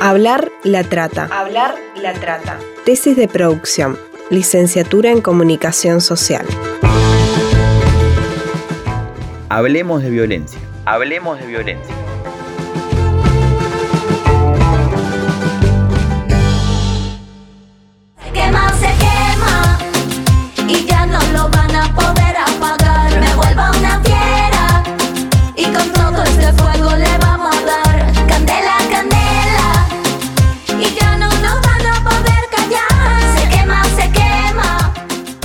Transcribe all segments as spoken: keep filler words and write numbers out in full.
Hablar la trata. Hablar la trata. Tesis de producción. Licenciatura en Comunicación Social. Hablemos de violencia. Hablemos de violencia. Se quema, se quema y ya no lo van a poder apagar. Me vuelvo una fiera y con todo este fuego le vamos a dar candela, candela y ya no nos van a poder callar. Se quema, se quema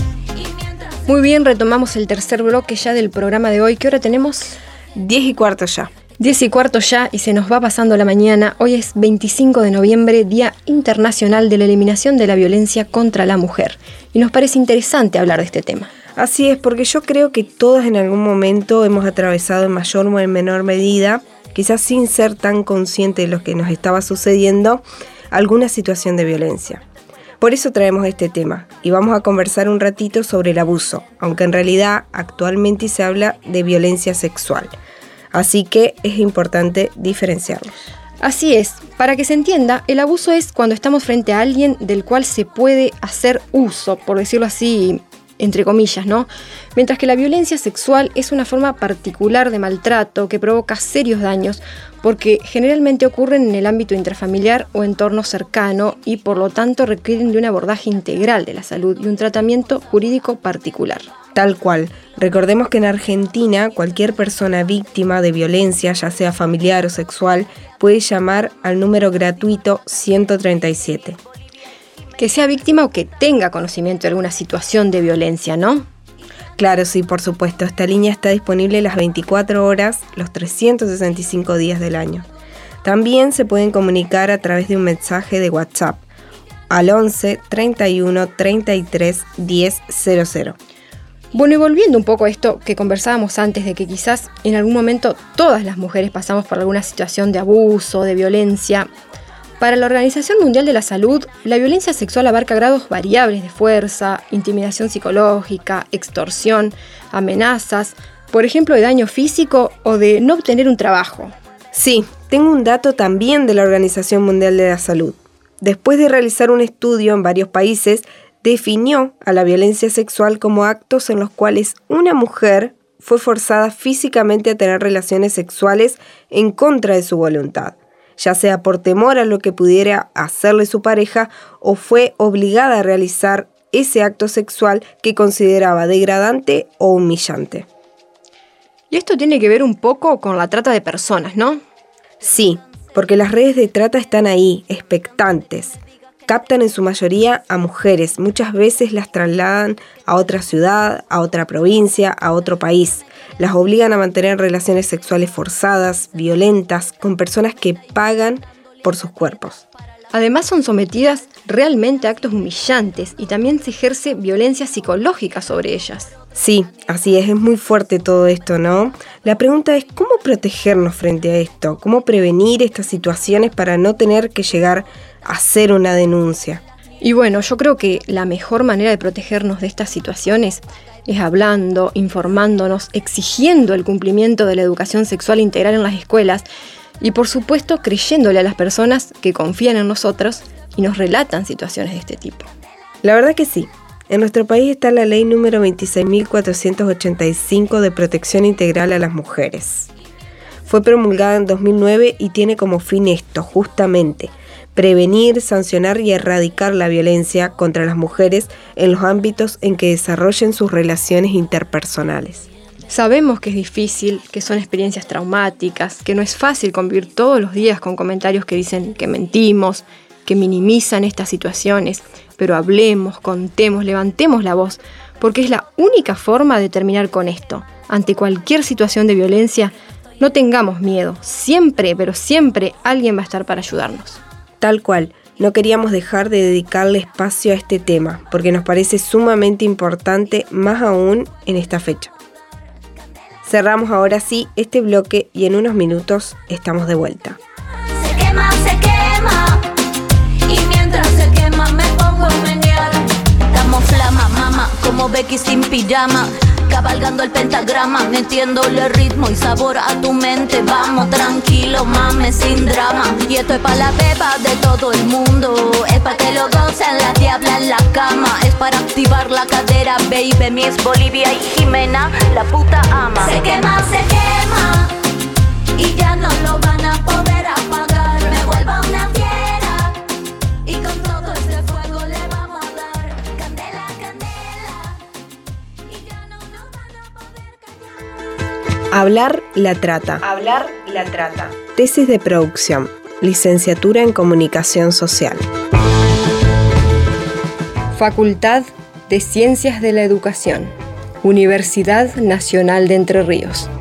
y mientras... Muy bien, retomamos el tercer bloque ya del programa de hoy. ¿Qué hora tenemos? Diez y cuarto ya. Diez y cuarto ya y se nos va pasando la mañana. Hoy es veinticinco de noviembre, Día Internacional de la Eliminación de la Violencia contra la Mujer. Y nos parece interesante hablar de este tema. Así es, porque yo creo que todas en algún momento hemos atravesado en mayor o en menor medida, quizás sin ser tan conscientes de lo que nos estaba sucediendo, alguna situación de violencia. Por eso traemos este tema y vamos a conversar un ratito sobre el abuso, aunque en realidad actualmente se habla de violencia sexual. Así que es importante diferenciarlos. Así es, para que se entienda, el abuso es cuando estamos frente a alguien del cual se puede hacer uso, por decirlo así, entre comillas, ¿no? Mientras que la violencia sexual es una forma particular de maltrato que provoca serios daños porque generalmente ocurren en el ámbito intrafamiliar o entorno cercano y por lo tanto requieren de un abordaje integral de la salud y un tratamiento jurídico particular. Tal cual. Recordemos que en Argentina cualquier persona víctima de violencia, ya sea familiar o sexual, puede llamar al número gratuito ciento treinta y siete. Que sea víctima o que tenga conocimiento de alguna situación de violencia, ¿no? Claro, sí, por supuesto. Esta línea está disponible las veinticuatro horas, los trescientos sesenta y cinco días del año. También se pueden comunicar a través de un mensaje de WhatsApp al once, treinta y uno, treinta y tres, diez, cero cero. Bueno, y volviendo un poco a esto que conversábamos antes de que quizás en algún momento todas las mujeres pasamos por alguna situación de abuso, de violencia. Para la Organización Mundial de la Salud, la violencia sexual abarca grados variables de fuerza, intimidación psicológica, extorsión, amenazas, por ejemplo, de daño físico o de no obtener un trabajo. Sí, tengo un dato también de la Organización Mundial de la Salud. Después de realizar un estudio en varios países, definió a la violencia sexual como actos en los cuales una mujer fue forzada físicamente a tener relaciones sexuales en contra de su voluntad, ya sea por temor a lo que pudiera hacerle su pareja o fue obligada a realizar ese acto sexual que consideraba degradante o humillante. Y esto tiene que ver un poco con la trata de personas, ¿no? Sí, porque las redes de trata están ahí, expectantes. Captan en su mayoría a mujeres, muchas veces las trasladan a otra ciudad, a otra provincia, a otro país. Las obligan a mantener relaciones sexuales forzadas, violentas, con personas que pagan por sus cuerpos. Además son sometidas realmente a actos humillantes y también se ejerce violencia psicológica sobre ellas. Sí, así es, es muy fuerte todo esto, ¿no? La pregunta es ¿cómo protegernos frente a esto? ¿Cómo prevenir estas situaciones para no tener que llegar a hacer una denuncia? Y bueno, yo creo que la mejor manera de protegernos de estas situaciones es hablando, informándonos, exigiendo el cumplimiento de la educación sexual integral en las escuelas y por supuesto creyéndole a las personas que confían en nosotros y nos relatan situaciones de este tipo. La verdad que sí. En nuestro país está la ley número veintiséis mil cuatrocientos ochenta y cinco de protección integral a las mujeres. Fue promulgada en dos mil nueve y tiene como fin esto, justamente, prevenir, sancionar y erradicar la violencia contra las mujeres en los ámbitos en que desarrollen sus relaciones interpersonales. Sabemos que es difícil, que son experiencias traumáticas, que no es fácil convivir todos los días con comentarios que dicen que mentimos, que minimizan estas situaciones, pero hablemos, contemos, levantemos la voz, porque es la única forma de terminar con esto. Ante cualquier situación de violencia, no tengamos miedo, siempre, pero siempre alguien va a estar para ayudarnos. Tal cual, no queríamos dejar de dedicarle espacio a este tema, porque nos parece sumamente importante, más aún en esta fecha. Cerramos ahora sí este bloque y en unos minutos estamos de vuelta. Se quema, se quema y mientras se quema me pongo a menear. Damos flama, mama, como Becky sin pijama. cabalgando el pentagrama, metiéndole ritmo y sabor a tu mente. Vamos tranquilo, mames, sin drama. Y esto es pa' la beba de todo el mundo, es pa' que lo gocen la diabla en la cama, es para activar la cadera, baby. Mi es Bolivia y Jimena, la puta ama. Se quema, se quema, y ya no lo van a poder apagar. Me vuelvo una fiera, y con todo este fuego le vamos a dar candela, candela, y ya no nos van a poder callar. Hablar la trata. Hablar la trata. Tesis de producción. Licenciatura en Comunicación Social. Facultad de Ciencias de la Educación. Universidad Nacional de Entre Ríos.